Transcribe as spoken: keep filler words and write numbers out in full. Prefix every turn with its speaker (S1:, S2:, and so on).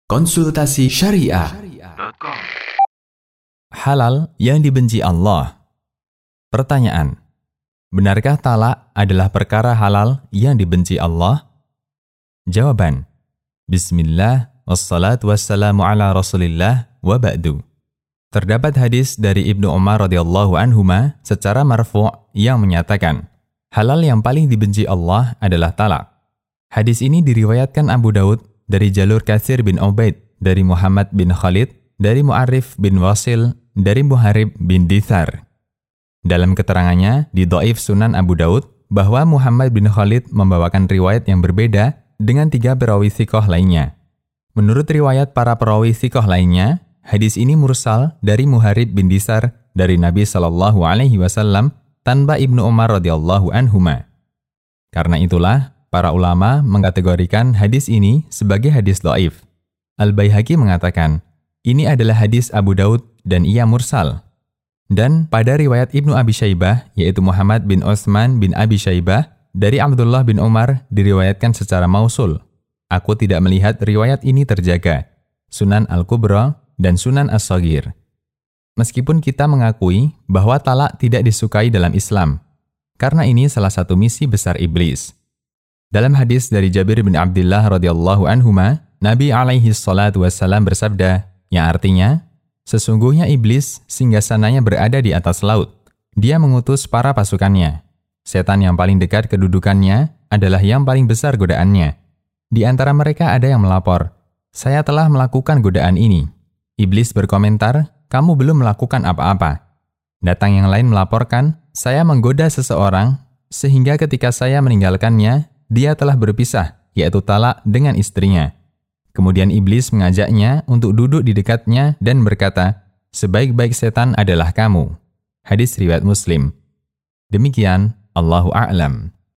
S1: Konsultasi Syariah.
S2: Halal yang dibenci Allah. Pertanyaan: benarkah talak adalah perkara halal yang dibenci Allah? Jawaban: Bismillah, wassalatu wassalamu ala rasulillah, wa ba'du. Terdapat hadis dari Ibnu Umar radhiyallahu anhuma secara marfu' yang menyatakan, halal yang paling dibenci Allah adalah talak. Hadis ini diriwayatkan Abu Daud dari jalur Katsir bin Ubaid, dari Muhammad bin Khalid, dari Mu'arrif bin Wasil, dari Muharib bin Dithar. Dalam keterangannya di Dhaif Sunan Abu Daud bahwa Muhammad bin Khalid membawakan riwayat yang berbeda dengan tiga perawi thiqah lainnya. Menurut riwayat para perawi thiqah lainnya, hadis ini mursal dari Muharib bin Dithar dari Nabi Shallallahu Alaihi Wasallam tanpa Ibnu Umar radhiyallahu anhuma. Karena itulah para ulama mengkategorikan hadis ini sebagai hadis dhaif. Al-Baihaqi mengatakan, ini adalah hadis Abu Daud dan ia mursal. Dan pada riwayat Ibnu Abi Syaibah, yaitu Muhammad bin Utsman bin Abi Syaibah, dari Abdullah bin Umar diriwayatkan secara mausul. Aku tidak melihat riwayat ini terjaga. Sunan Al-Kubra dan Sunan As-Shaghir. Meskipun kita mengakui bahwa talak tidak disukai dalam Islam, karena ini salah satu misi besar iblis. Dalam hadis dari Jabir bin Abdullah radhiyallahu anhuma, Nabi alaihi salatu wassalam bersabda, yang artinya, sesungguhnya iblis singgasananya berada di atas laut. Dia mengutus para pasukannya. Setan yang paling dekat kedudukannya adalah yang paling besar godaannya. Di antara mereka ada yang melapor, saya telah melakukan godaan ini. Iblis berkomentar, kamu belum melakukan apa-apa. Datang yang lain melaporkan, saya menggoda seseorang, sehingga ketika saya meninggalkannya, dia telah berpisah, yaitu talak dengan istrinya. Kemudian iblis mengajaknya untuk duduk di dekatnya dan berkata, sebaik-baik setan adalah kamu. Hadis riwayat Muslim. Demikian, Allahu a'lam.